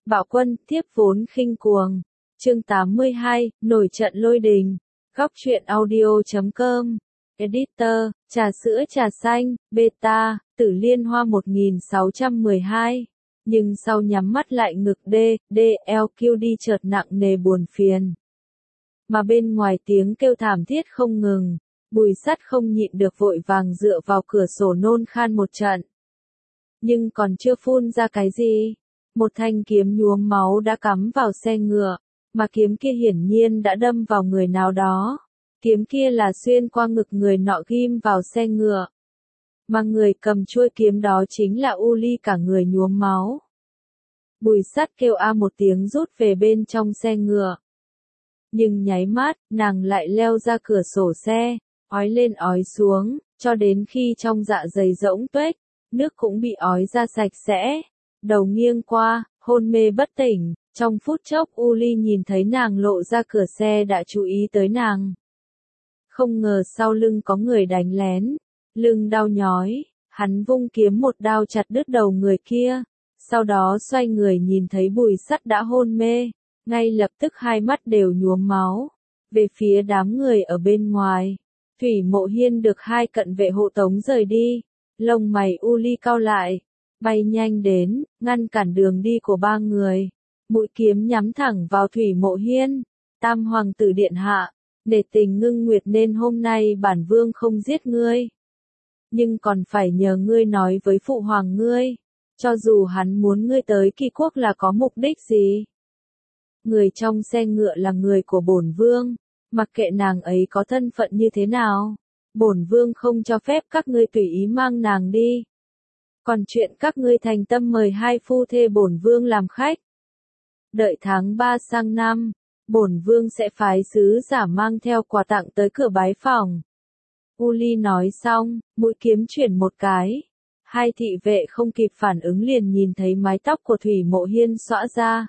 Bạo quân, tiếp vốn khinh cuồng. Chương 82, nổi trận lôi đình. Góc truyện audio.com. Editor, trà sữa trà xanh, beta, Tử Liên Hoa 1612. Nhưng sau nhắm mắt lại ngực DLQ đi chợt nặng nề buồn phiền. Mà bên ngoài tiếng kêu thảm thiết không ngừng, Bùi Sắt không nhịn được vội vàng dựa vào cửa sổ nôn khan một trận. Nhưng còn chưa phun ra cái gì, một thanh kiếm nhuốm máu đã cắm vào xe ngựa, mà kiếm kia hiển nhiên đã đâm vào người nào đó. Kiếm kia là xuyên qua ngực người nọ ghim vào xe ngựa. Mà người cầm chuôi kiếm đó chính là U Ly cả người nhuốm máu. Bùi Sắt kêu a một tiếng rút về bên trong xe ngựa. Nhưng nháy mắt, nàng lại leo ra cửa sổ xe, ói lên ói xuống, cho đến khi trong dạ dày rỗng tuếch, nước cũng bị ói ra sạch sẽ. Đầu nghiêng qua, hôn mê bất tỉnh, trong phút chốc U Ly nhìn thấy nàng lộ ra cửa xe đã chú ý tới nàng. Không ngờ sau lưng có người đánh lén, lưng đau nhói, hắn vung kiếm một đao chặt đứt đầu người kia, sau đó xoay người nhìn thấy Bùi Sắt đã hôn mê, ngay lập tức hai mắt đều nhuốm máu, về phía đám người ở bên ngoài. Thủy Mộ Hiên được hai cận vệ hộ tống rời đi, lông mày U Ly cau lại, bay nhanh đến, ngăn cản đường đi của ba người, mũi kiếm nhắm thẳng vào Thủy Mộ Hiên. Tam hoàng tử điện hạ, để tình ngưng nguyệt nên hôm nay bản vương không giết ngươi. Nhưng còn phải nhờ ngươi nói với phụ hoàng ngươi, cho dù hắn muốn ngươi tới Kỳ Quốc là có mục đích gì. Người trong xe ngựa là người của bổn vương, mặc kệ nàng ấy có thân phận như thế nào, bổn vương không cho phép các ngươi tùy ý mang nàng đi. Còn chuyện các ngươi thành tâm mời hai phu thê bổn vương làm khách, đợi tháng 3 sang năm, bổn vương sẽ phái sứ giả mang theo quà tặng tới cửa bái phòng. U Ly nói xong, mũi kiếm chuyển một cái. Hai thị vệ không kịp phản ứng liền nhìn thấy mái tóc của Thủy Mộ Hiên xõa ra.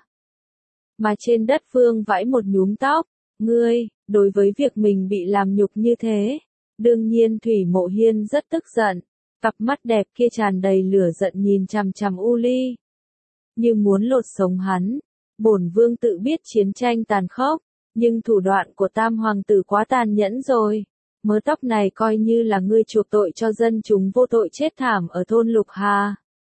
Mà trên đất vương vãi một nhúm tóc. Ngươi, đối với việc mình bị làm nhục như thế. Đương nhiên Thủy Mộ Hiên rất tức giận. Cặp mắt đẹp kia tràn đầy lửa giận nhìn chằm chằm U Ly. Như muốn lột sống hắn. Bổn vương tự biết chiến tranh tàn khốc, nhưng thủ đoạn của tam hoàng tử quá tàn nhẫn rồi. Mớ tóc này coi như là ngươi chuộc tội cho dân chúng vô tội chết thảm ở thôn Lục Hà.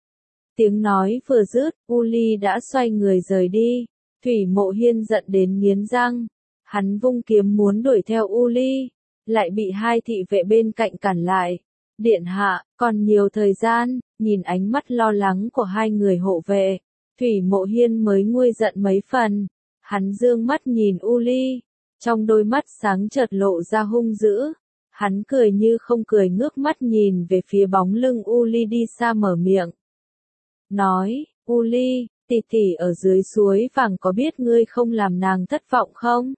Tiếng nói vừa dứt, U Ly đã xoay người rời đi. Thủy Mộ Hiên giận đến nghiến răng. Hắn vung kiếm muốn đuổi theo U Ly, lại bị hai thị vệ bên cạnh cản lại. Điện hạ, còn nhiều thời gian, nhìn ánh mắt lo lắng của hai người hộ vệ. Thủy Mộ Hiên mới nguôi giận mấy phần. Hắn dương mắt nhìn U Ly. Trong đôi mắt sáng chợt lộ ra hung dữ. Hắn cười như không cười ngước mắt nhìn về phía bóng lưng U Ly đi xa mở miệng. Nói, U Ly, tỷ tỷ ở dưới suối vàng có biết ngươi không làm nàng thất vọng không?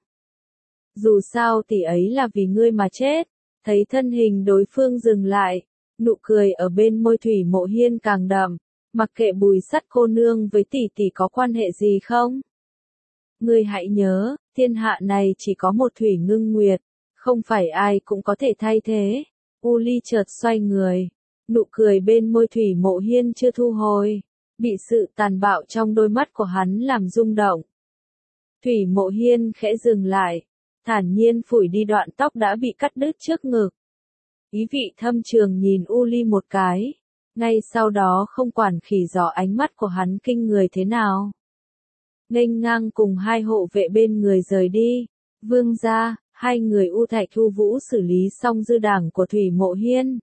Dù sao tỷ ấy là vì ngươi mà chết. Thấy thân hình đối phương dừng lại, nụ cười ở bên môi Thủy Mộ Hiên càng đậm. Mặc kệ Bùi Sắt cô nương với tỷ tỷ có quan hệ gì không? Ngươi hãy nhớ, thiên hạ này chỉ có một Thủy Ngưng Nguyệt, không phải ai cũng có thể thay thế. U Ly chợt xoay người, nụ cười bên môi Thủy Mộ Hiên chưa thu hồi, bị sự tàn bạo trong đôi mắt của hắn làm rung động. Thủy Mộ Hiên khẽ dừng lại, thản nhiên phủi đi đoạn tóc đã bị cắt đứt trước ngực. Ý vị thâm trường nhìn U Ly một cái, ngay sau đó không quản khỉ gió ánh mắt của hắn kinh người thế nào. Nghênh ngang cùng hai hộ vệ bên người rời đi. Vương gia, hai người U Thạch Thu Vũ xử lý xong dư đảng của Thủy Mộ Hiên.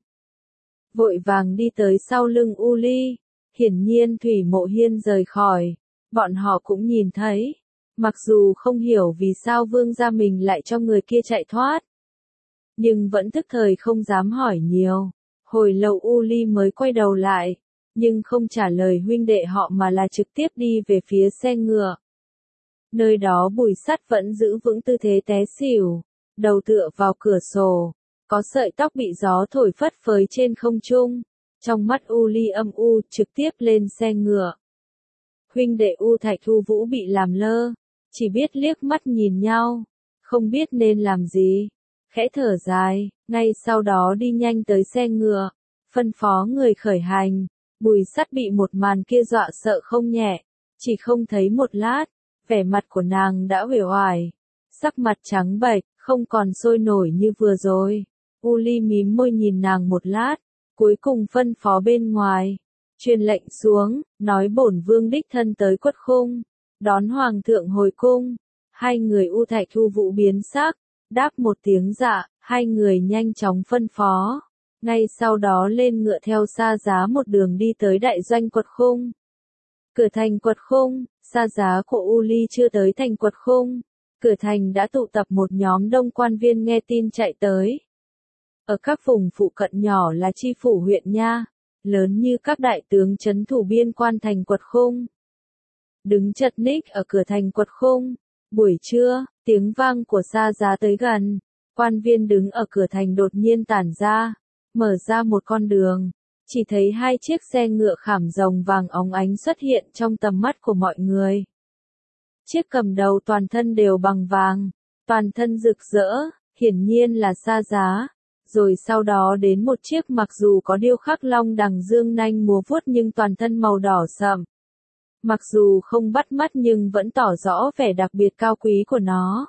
Vội vàng đi tới sau lưng U Ly. Hiển nhiên Thủy Mộ Hiên rời khỏi. Bọn họ cũng nhìn thấy. Mặc dù không hiểu vì sao vương gia mình lại cho người kia chạy thoát. Nhưng vẫn tức thời không dám hỏi nhiều. Hồi lâu U Ly mới quay đầu lại. Nhưng không trả lời huynh đệ họ mà là trực tiếp đi về phía xe ngựa. Nơi đó Bùi Sắt vẫn giữ vững tư thế té xỉu, đầu tựa vào cửa sổ, có sợi tóc bị gió thổi phất phới trên không trung. Trong mắt U Ly âm u trực tiếp lên xe ngựa. Huynh đệ U Thạch Thu Vũ bị làm lơ, chỉ biết liếc mắt nhìn nhau, không biết nên làm gì. Khẽ thở dài, ngay sau đó đi nhanh tới xe ngựa, phân phó người khởi hành. Bùi Sắt bị một màn kia dọa sợ không nhẹ, Chỉ không thấy một lát, vẻ mặt của nàng đã uể oải, sắc mặt trắng bệch, không còn sôi nổi như vừa rồi. Uli mím môi nhìn nàng một lát, cuối cùng phân phó bên ngoài, truyền lệnh xuống, nói bổn vương đích thân tới Quất Khung, đón hoàng thượng hồi cung. Hai người U Thạch Thu Vũ biến sắc, đáp một tiếng dạ, hai người nhanh chóng phân phó. Ngay sau đó lên ngựa theo Sa Giá một đường đi tới đại doanh Quật Khung. Cửa thành Quật Khung, Sa Giá của Uli chưa tới thành Quật Khung. Cửa thành đã tụ tập một nhóm đông quan viên nghe tin chạy tới. Ở các vùng phụ cận nhỏ là chi phủ huyện nha, lớn như các đại tướng trấn thủ biên quan thành Quật Khung. Đứng chật ních ở cửa thành Quật Khung, buổi trưa, tiếng vang của Sa Giá tới gần, quan viên đứng ở cửa thành đột nhiên tản ra, mở ra một con đường, chỉ thấy hai chiếc xe ngựa khảm rồng vàng óng ánh xuất hiện trong tầm mắt của mọi người. Chiếc cầm đầu toàn thân đều bằng vàng, toàn thân rực rỡ, hiển nhiên là Sa Giá. Rồi sau đó đến một chiếc mặc dù có điêu khắc long đằng dương nanh múa vuốt nhưng toàn thân màu đỏ sậm. Mặc dù không bắt mắt nhưng vẫn tỏ rõ vẻ đặc biệt cao quý của nó.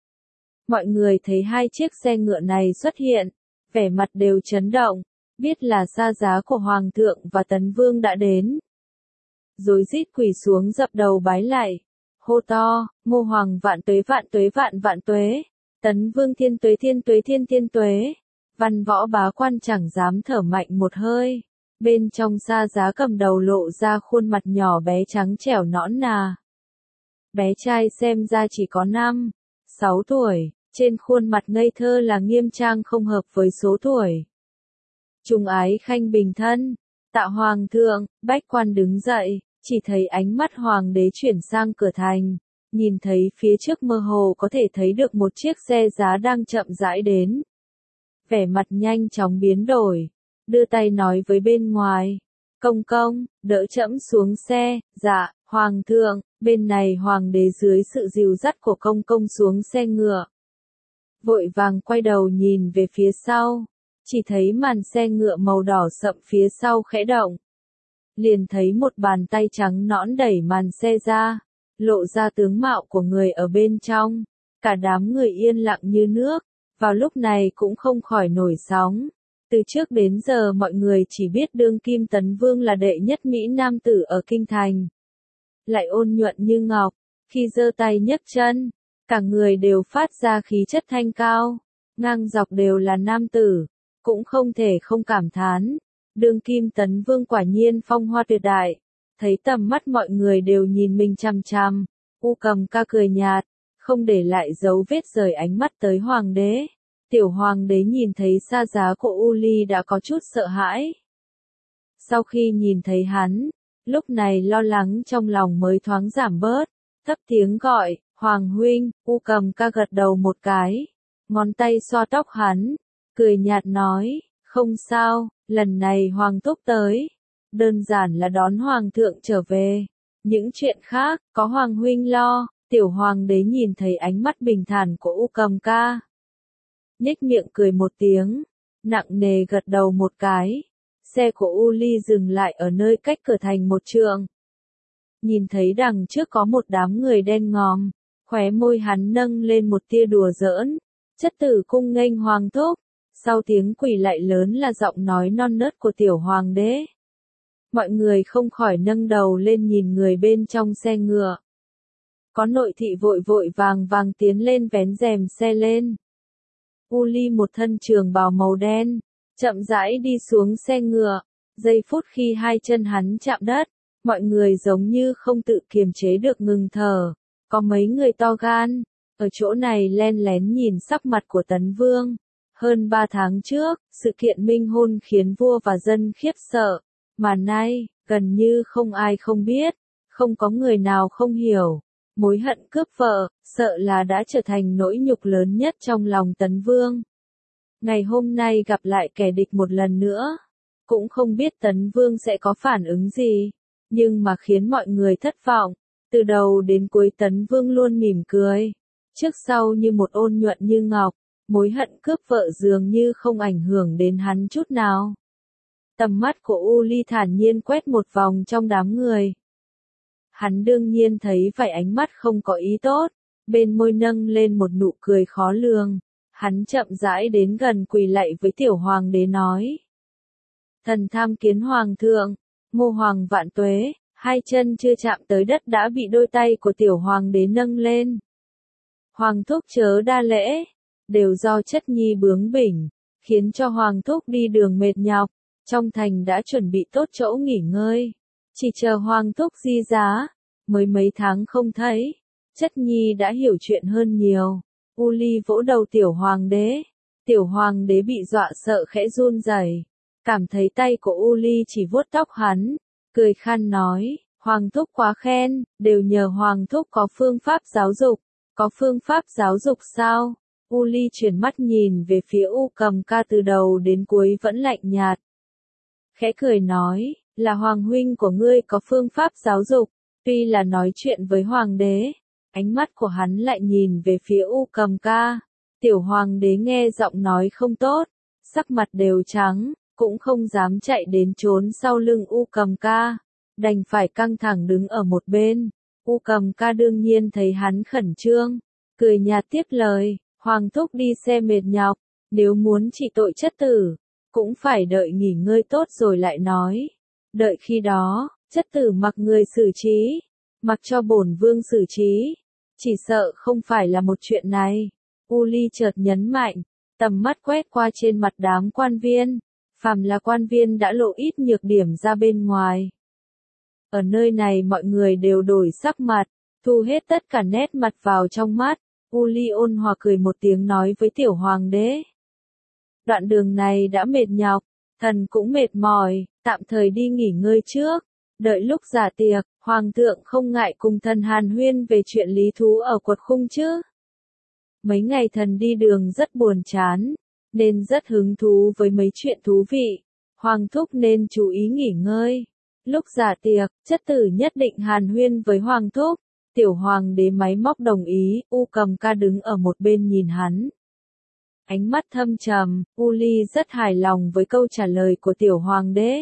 Mọi người thấy hai chiếc xe ngựa này xuất hiện, vẻ mặt đều chấn động, biết là Sa Giá của Hoàng thượng và Tấn Vương đã đến. Rối rít quỳ xuống dập đầu bái lạy, hô to, Ngô Hoàng vạn tuế vạn tuế vạn vạn tuế, Tấn Vương thiên tuế thiên tuế thiên thiên tuế. Văn võ bá quan chẳng dám thở mạnh một hơi. Bên trong Sa Giá cầm đầu lộ ra khuôn mặt nhỏ bé trắng trẻo nõn nà. Bé trai xem ra chỉ có 5, 6 tuổi, trên khuôn mặt ngây thơ là nghiêm trang không hợp với số tuổi. Trung ái khanh bình thân, tạ hoàng thượng, bách quan đứng dậy, chỉ thấy ánh mắt hoàng đế chuyển sang cửa thành, nhìn thấy phía trước mơ hồ có thể thấy được một chiếc xe giá đang chậm rãi đến. Vẻ mặt nhanh chóng biến đổi, đưa tay nói với bên ngoài, công công, đỡ trẫm xuống xe, dạ, hoàng thượng, bên này hoàng đế dưới sự dìu dắt của công công xuống xe ngựa. Vội vàng quay đầu nhìn về phía sau, chỉ thấy màn xe ngựa màu đỏ sậm phía sau khẽ động. Liền thấy một bàn tay trắng nõn đẩy màn xe ra, lộ ra tướng mạo của người ở bên trong, cả đám người yên lặng như nước. Vào lúc này cũng không khỏi nổi sóng. Từ trước đến giờ mọi người chỉ biết đương kim Tấn Vương là đệ nhất Mỹ nam tử ở kinh thành. Lại ôn nhuận như ngọc, khi giơ tay nhấc chân, cả người đều phát ra khí chất thanh cao, ngang dọc đều là nam tử, cũng không thể không cảm thán. Đương kim Tấn Vương quả nhiên phong hoa tuyệt đại, thấy tầm mắt mọi người đều nhìn mình chằm chằm, U Cầm Ca cười nhạt. Không để lại dấu vết rời ánh mắt tới hoàng đế. Tiểu hoàng đế nhìn thấy Sa Giá của Uli đã có chút sợ hãi. Sau khi nhìn thấy hắn, lúc này lo lắng trong lòng mới thoáng giảm bớt, thấp tiếng gọi, Hoàng huynh, U Cầm Ca gật đầu một cái, ngón tay xoa tóc hắn, cười nhạt nói, không sao, lần này Hoàng thúc tới, đơn giản là đón Hoàng thượng trở về, những chuyện khác, có Hoàng huynh lo. Tiểu hoàng đế nhìn thấy ánh mắt bình thản của U Cầm Ca, nhếch miệng cười một tiếng, nặng nề gật đầu một cái. Xe của Uli dừng lại ở nơi cách cửa thành một trượng. Nhìn thấy đằng trước có một đám người đen ngòm, khóe môi hắn nâng lên một tia đùa giỡn, chất tử cung nghênh hoàng thúc. Sau tiếng quỳ lạy lớn là giọng nói non nớt của tiểu hoàng đế. Mọi người không khỏi nâng đầu lên nhìn người bên trong xe ngựa. Có nội thị vội vội vàng vàng tiến lên vén rèm xe lên. Uli một thân trường bào màu đen, chậm rãi đi xuống xe ngựa. Giây phút khi hai chân hắn chạm đất, mọi người giống như không tự kiềm chế được ngừng thở. Có mấy người to gan, ở chỗ này len lén nhìn sắc mặt của Tấn Vương. Hơn 3 tháng trước, sự kiện minh hôn khiến vua và dân khiếp sợ. Mà nay, gần như không ai không biết, không có người nào không hiểu. Mối hận cướp vợ, sợ là đã trở thành nỗi nhục lớn nhất trong lòng Tấn Vương. Ngày hôm nay gặp lại kẻ địch một lần nữa, cũng không biết Tấn Vương sẽ có phản ứng gì, nhưng mà khiến mọi người thất vọng. Từ đầu đến cuối Tấn Vương luôn mỉm cười, trước sau như một ôn nhuận như ngọc, mối hận cướp vợ dường như không ảnh hưởng đến hắn chút nào. Tầm mắt của Uli thản nhiên quét một vòng trong đám người. Hắn đương nhiên thấy vậy, ánh mắt không có ý tốt, bên môi nâng lên một nụ cười khó lường. Hắn chậm rãi đến gần quỳ lạy với tiểu hoàng đế nói. Thần tham kiến hoàng thượng, Ngô hoàng vạn tuế. Hai chân chưa chạm tới đất đã bị đôi tay của tiểu hoàng đế nâng lên. Hoàng thúc chớ đa lễ, đều do chất nhi bướng bỉnh, khiến cho hoàng thúc đi đường mệt nhọc, trong thành đã chuẩn bị tốt chỗ nghỉ ngơi. Chỉ chờ hoàng thúc di giá, mới mấy tháng không thấy, chất nhi đã hiểu chuyện hơn nhiều. U Ly vỗ đầu tiểu hoàng đế bị dọa sợ khẽ run rẩy, cảm thấy tay của U Ly chỉ vuốt tóc hắn, cười khan nói, hoàng thúc quá khen, đều nhờ hoàng thúc có phương pháp giáo dục. Có phương pháp giáo dục sao? U Ly chuyển mắt nhìn về phía U Cầm Ca, từ đầu đến cuối vẫn lạnh nhạt. Khẽ cười nói, là hoàng huynh của ngươi có phương pháp giáo dục. Tuy là nói chuyện với hoàng đế, ánh mắt của hắn lại nhìn về phía U Cầm Ca. Tiểu hoàng đế nghe giọng nói không tốt, sắc mặt đều trắng, cũng không dám chạy đến trốn sau lưng U Cầm Ca, đành phải căng thẳng đứng ở một bên. U Cầm Ca đương nhiên thấy hắn khẩn trương, cười nhạt tiếp lời, hoàng thúc đi xe mệt nhọc, nếu muốn trị tội chất tử, cũng phải đợi nghỉ ngơi tốt rồi lại nói. Đợi khi đó, chất tử mặc người xử trí, mặc cho bổn vương xử trí, chỉ sợ không phải là một chuyện này. U Ly chợt nhấn mạnh, tầm mắt quét qua trên mặt đám quan viên, phàm là quan viên đã lộ ít nhược điểm ra bên ngoài. Ở nơi này mọi người đều đổi sắc mặt, thu hết tất cả nét mặt vào trong mắt. U Ly ôn hòa cười một tiếng nói với tiểu hoàng đế. Đoạn đường này đã mệt nhọc, thần cũng mệt mỏi, tạm thời đi nghỉ ngơi trước. Đợi lúc giả tiệc, hoàng thượng không ngại cùng thần hàn huyên về chuyện lý thú ở quật khung chứ. Mấy ngày thần đi đường rất buồn chán, nên rất hứng thú với mấy chuyện thú vị. Hoàng thúc nên chú ý nghỉ ngơi. Lúc giả tiệc, chất tử nhất định hàn huyên với hoàng thúc. Tiểu hoàng đế máy móc đồng ý, U Cầm Ca đứng ở một bên nhìn hắn. Ánh mắt thâm trầm, U Ly rất hài lòng với câu trả lời của tiểu hoàng đế.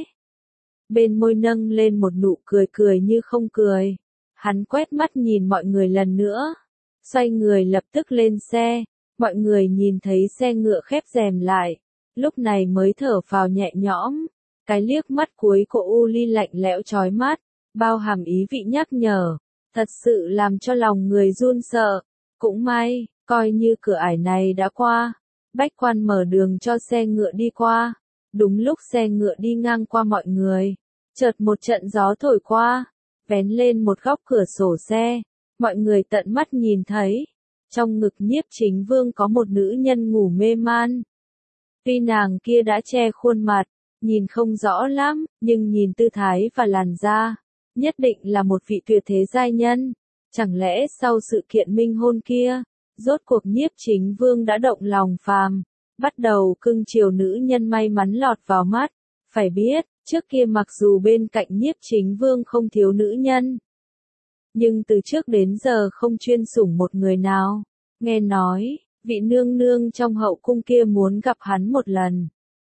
Bên môi nâng lên một nụ cười cười như không cười. Hắn quét mắt nhìn mọi người lần nữa. Xoay người lập tức lên xe. Mọi người nhìn thấy xe ngựa khép rèm lại. Lúc này mới thở phào nhẹ nhõm. Cái liếc mắt cuối của U Ly lạnh lẽo chói mắt, bao hàm ý vị nhắc nhở. Thật sự làm cho lòng người run sợ. Cũng may, coi như cửa ải này đã qua. Bách quan mở đường cho xe ngựa đi qua. Đúng lúc xe ngựa đi ngang qua mọi người, chợt một trận gió thổi qua, vén lên một góc cửa sổ xe. Mọi người tận mắt nhìn thấy, trong ngực Nhiếp Chính Vương có một nữ nhân ngủ mê man. Tuy nàng kia đã che khuôn mặt, nhìn không rõ lắm, nhưng nhìn tư thái và làn da, nhất định là một vị tuyệt thế giai nhân. Chẳng lẽ sau sự kiện minh hôn kia, rốt cuộc Nhiếp Chính Vương đã động lòng phàm, bắt đầu cưng chiều nữ nhân may mắn lọt vào mắt. Phải biết, trước kia mặc dù bên cạnh Nhiếp Chính Vương không thiếu nữ nhân, nhưng từ trước đến giờ không chuyên sủng một người nào. Nghe nói, vị nương nương trong hậu cung kia muốn gặp hắn một lần.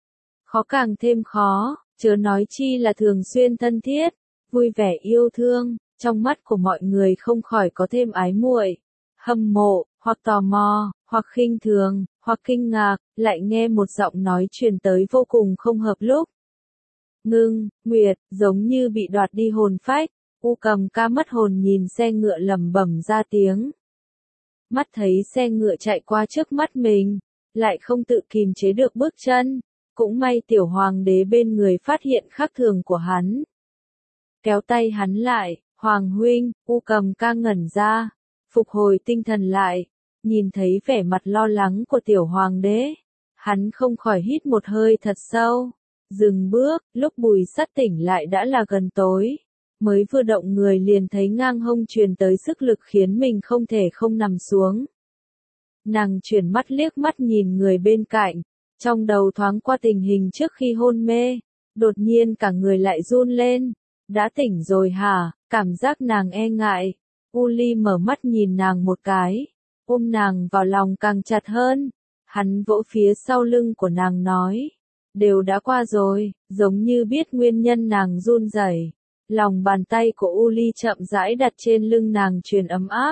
Khó càng thêm khó, chớ nói chi là thường xuyên thân thiết, vui vẻ yêu thương, trong mắt của mọi người không khỏi có thêm ái muội, hâm mộ, hoặc tò mò, hoặc khinh thường, hoặc kinh ngạc, lại nghe một giọng nói truyền tới vô cùng không hợp lúc. Ngưng, Nguyệt, giống như bị đoạt đi hồn phách. U Cầm Ca mất hồn nhìn xe ngựa lẩm bẩm ra tiếng. Mắt thấy xe ngựa chạy qua trước mắt mình, lại không tự kìm chế được bước chân. Cũng may tiểu hoàng đế bên người phát hiện khác thường của hắn. Kéo tay hắn lại, Hoàng huynh. U Cầm Ca ngẩn ra, phục hồi tinh thần lại, nhìn thấy vẻ mặt lo lắng của tiểu hoàng đế. Hắn không khỏi hít một hơi thật sâu, dừng bước. Lúc Bùi Sắt tỉnh lại đã là gần tối. Mới vừa động người liền thấy ngang hông truyền tới sức lực khiến mình không thể không nằm xuống. Nàng chuyển mắt liếc mắt nhìn người bên cạnh, trong đầu thoáng qua tình hình trước khi hôn mê, đột nhiên cả người lại run lên. Đã tỉnh rồi hả? Cảm giác nàng e ngại. U Ly mở mắt nhìn nàng một cái, ôm nàng vào lòng càng chặt hơn. Hắn vỗ phía sau lưng của nàng nói, đều đã qua rồi, giống như biết nguyên nhân nàng run rẩy. Lòng bàn tay của Uli chậm rãi đặt trên lưng nàng truyền ấm áp.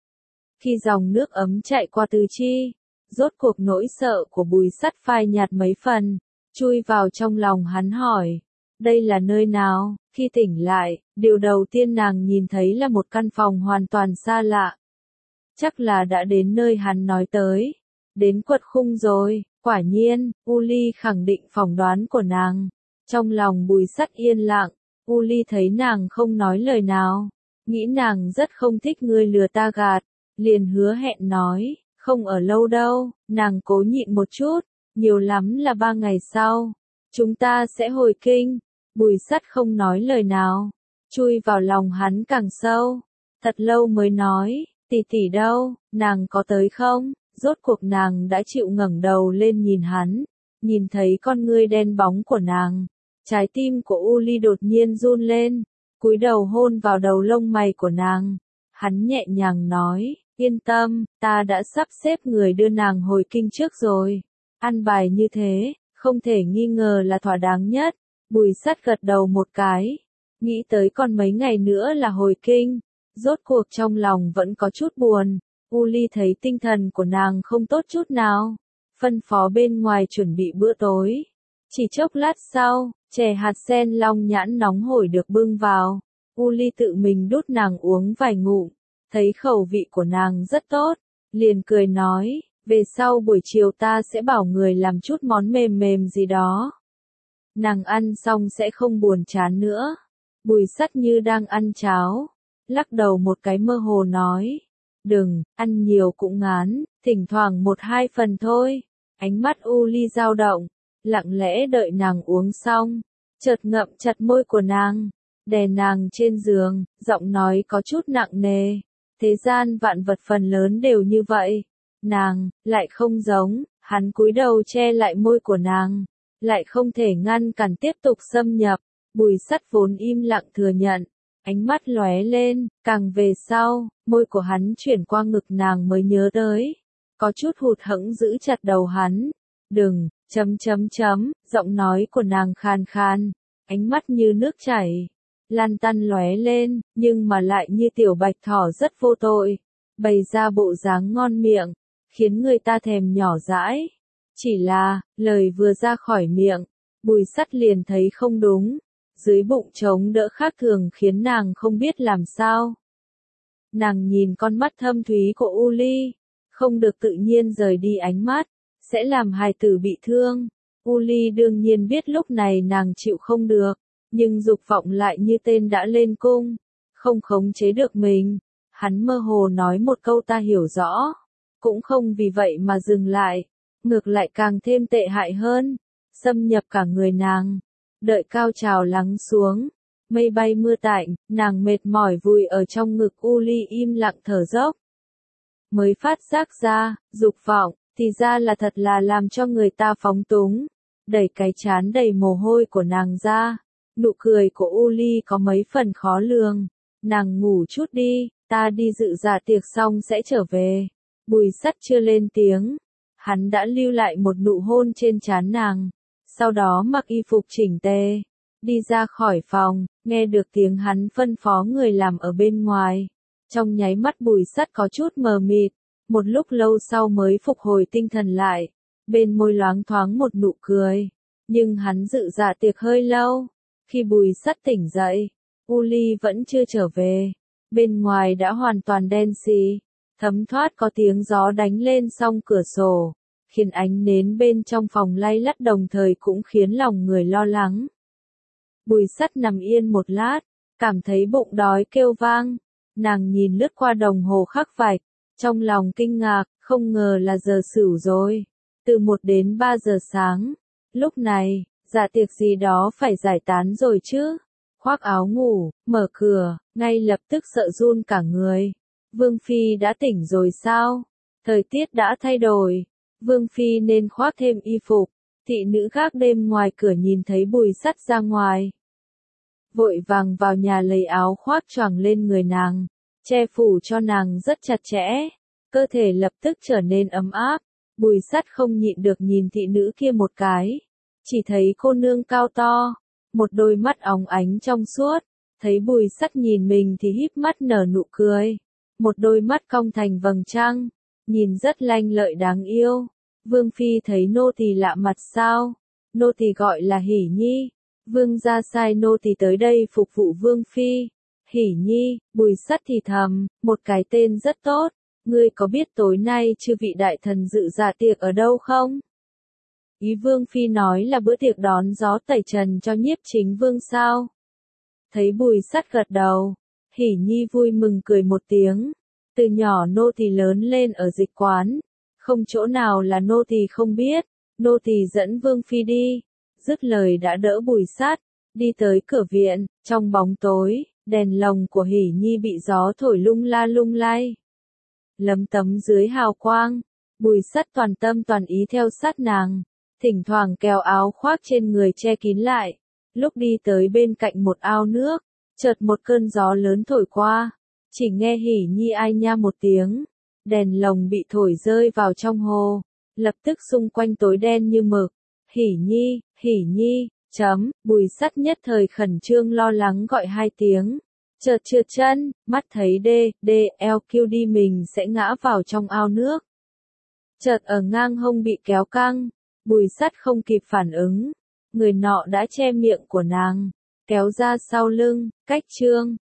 Khi dòng nước ấm chạy qua tứ chi, rốt cuộc nỗi sợ của Bùi Sắt phai nhạt mấy phần, chui vào trong lòng hắn hỏi, đây là nơi nào? Khi tỉnh lại, điều đầu tiên nàng nhìn thấy là một căn phòng hoàn toàn xa lạ. Chắc là đã đến nơi hắn nói tới, đến Quật Khung rồi. Quả nhiên, Uli khẳng định phỏng đoán của nàng. Trong lòng Bùi Sắt yên lặng, Uli thấy nàng không nói lời nào, nghĩ nàng rất không thích ngươi lừa ta gạt, liền hứa hẹn nói, không ở lâu đâu, nàng cố nhịn một chút, nhiều lắm là 3 ngày sau, chúng ta sẽ hồi kinh. Bùi Sắt không nói lời nào, chui vào lòng hắn càng sâu, thật lâu mới nói, tỷ tỷ đâu, nàng có tới không? Rốt cuộc nàng đã chịu ngẩng đầu lên nhìn hắn, nhìn thấy con ngươi đen bóng của nàng, trái tim của Uli đột nhiên run lên, cúi đầu hôn vào đầu lông mày của nàng. Hắn nhẹ nhàng nói, yên tâm, ta đã sắp xếp người đưa nàng hồi kinh trước rồi. Ăn bài như thế, không thể nghi ngờ là thỏa đáng nhất. Bùi Sắt gật đầu một cái, nghĩ tới còn mấy ngày nữa là hồi kinh, rốt cuộc trong lòng vẫn có chút buồn. Uli thấy tinh thần của nàng không tốt chút nào, phân phó bên ngoài chuẩn bị bữa tối. Chỉ chốc lát sau, chè hạt sen long nhãn nóng hổi được bưng vào. Uli tự mình đút nàng uống vài ngụm, thấy khẩu vị của nàng rất tốt, liền cười nói, về sau buổi chiều ta sẽ bảo người làm chút món mềm mềm gì đó. Nàng ăn xong sẽ không buồn chán nữa. Bùi Sắt như đang ăn cháo, lắc đầu một cái mơ hồ nói, đừng, ăn nhiều cũng ngán, thỉnh thoảng 1-2 phần thôi. Ánh mắt Uli dao động, lặng lẽ đợi nàng uống xong, chợt ngậm chặt môi của nàng, đè nàng trên giường, giọng nói có chút nặng nề. Thế gian vạn vật phần lớn đều như vậy, nàng lại không giống. Hắn cúi đầu che lại môi của nàng, lại không thể ngăn cản tiếp tục xâm nhập. Bùi Sắt vốn im lặng thừa nhận, ánh mắt lóe lên, càng về sau, môi của hắn chuyển qua ngực nàng mới nhớ tới, có chút hụt hẫng giữ chặt đầu hắn. Đừng, giọng nói của nàng khàn khàn, ánh mắt như nước chảy, lăn tăn lóe lên, nhưng mà lại như tiểu bạch thỏ rất vô tội, bày ra bộ dáng ngon miệng, khiến người ta thèm nhỏ dãi. Chỉ là, lời vừa ra khỏi miệng, Bùi Sắt liền thấy không đúng, dưới bụng trống đỡ khác thường khiến nàng không biết làm sao. Nàng nhìn con mắt thâm thúy của Uli, không được tự nhiên rời đi ánh mắt, sẽ làm hài tử bị thương. Uli đương nhiên biết lúc này nàng chịu không được, nhưng dục vọng lại như tên đã lên cung, không khống chế được mình. Hắn mơ hồ nói một câu ta hiểu rõ, cũng không vì vậy mà dừng lại, ngược lại càng thêm tệ hại hơn, xâm nhập cả người nàng. Đợi cao trào lắng xuống, mây bay mưa tạnh, nàng mệt mỏi vùi ở trong ngực Uli im lặng thở dốc. Mới phát giác ra, dục vọng, thì ra là thật là làm cho người ta phóng túng. Đẩy cái trán đầy mồ hôi của nàng ra, nụ cười của Uli có mấy phần khó lường. Nàng ngủ chút đi, ta đi dự dạ tiệc xong sẽ trở về. Bùi Sắt chưa lên tiếng, hắn đã lưu lại một nụ hôn trên trán nàng. Sau đó mặc y phục chỉnh tề, đi ra khỏi phòng, nghe được tiếng hắn phân phó người làm ở bên ngoài. Trong nháy mắt Bùi Sắt có chút mờ mịt, một lúc lâu sau mới phục hồi tinh thần lại, bên môi loáng thoáng một nụ cười. Nhưng hắn dự dạ tiệc hơi lâu, khi Bùi Sắt tỉnh dậy, Uli vẫn chưa trở về, bên ngoài đã hoàn toàn đen xì, thấm thoát có tiếng gió đánh lên song cửa sổ, khiến ánh nến bên trong phòng lay lắt đồng thời cũng khiến lòng người lo lắng. Bùi Sắt nằm yên một lát, cảm thấy bụng đói kêu vang, nàng nhìn lướt qua đồng hồ khắc vạch, trong lòng kinh ngạc, không ngờ là giờ sửu rồi, từ 1 đến 3 giờ sáng. Lúc này, dạ tiệc gì đó phải giải tán rồi chứ. Khoác áo ngủ, mở cửa, ngay lập tức sợ run cả người. Vương Phi đã tỉnh rồi sao? Thời tiết đã thay đổi, Vương Phi nên khoác thêm y phục. Thị nữ gác đêm ngoài cửa nhìn thấy Bùi Sắt ra ngoài, vội vàng vào nhà lấy áo khoác choàng lên người nàng, che phủ cho nàng rất chặt chẽ, cơ thể lập tức trở nên ấm áp. Bùi Sắt không nhịn được nhìn thị nữ kia một cái, chỉ thấy cô nương cao to, một đôi mắt óng ánh trong suốt, Thấy Bùi Sắt nhìn mình thì híp mắt nở nụ cười. Một đôi mắt cong thành vầng trăng, nhìn rất lanh lợi đáng yêu. Vương Phi thấy nô tỳ lạ mặt sao? Nô tỳ gọi là Hỉ Nhi. Vương gia sai nô tỳ tới đây phục vụ Vương Phi. Hỉ Nhi, Bùi Sắt thì thầm, một cái tên rất tốt. Ngươi có biết tối nay chư vị đại thần dự dạ tiệc ở đâu không? Ý Vương Phi nói là bữa tiệc đón gió tẩy trần cho nhiếp chính vương sao? Thấy Bùi Sắt gật đầu, Hỉ Nhi vui mừng cười một tiếng. Từ nhỏ nô tỳ lớn lên ở dịch quán, không chỗ nào là nô tỳ không biết. Nô tỳ dẫn Vương Phi đi. Dứt lời đã đỡ Bùi Sắt, đi tới cửa viện. Trong bóng tối, đèn lồng của Hỉ Nhi bị gió thổi lung la lung lay. Lấm tấm dưới hào quang, Bùi Sắt toàn tâm toàn ý theo sát nàng, thỉnh thoảng kéo áo khoác trên người che kín lại. Lúc đi tới bên cạnh một ao nước, chợt một cơn gió lớn thổi qua, chỉ nghe Hỉ Nhi ai nha một tiếng, đèn lồng bị thổi rơi vào trong hồ, lập tức xung quanh tối đen như mực. Hỉ Nhi, Bùi Sắt nhất thời khẩn trương lo lắng gọi hai tiếng. Chợt trượt chân, mắt thấy eo kêu đi mình sẽ ngã vào trong ao nước. Chợt ở ngang hông bị kéo căng, Bùi Sắt không kịp phản ứng. Người nọ đã che miệng của nàng, kéo ra sau lưng, cách chương.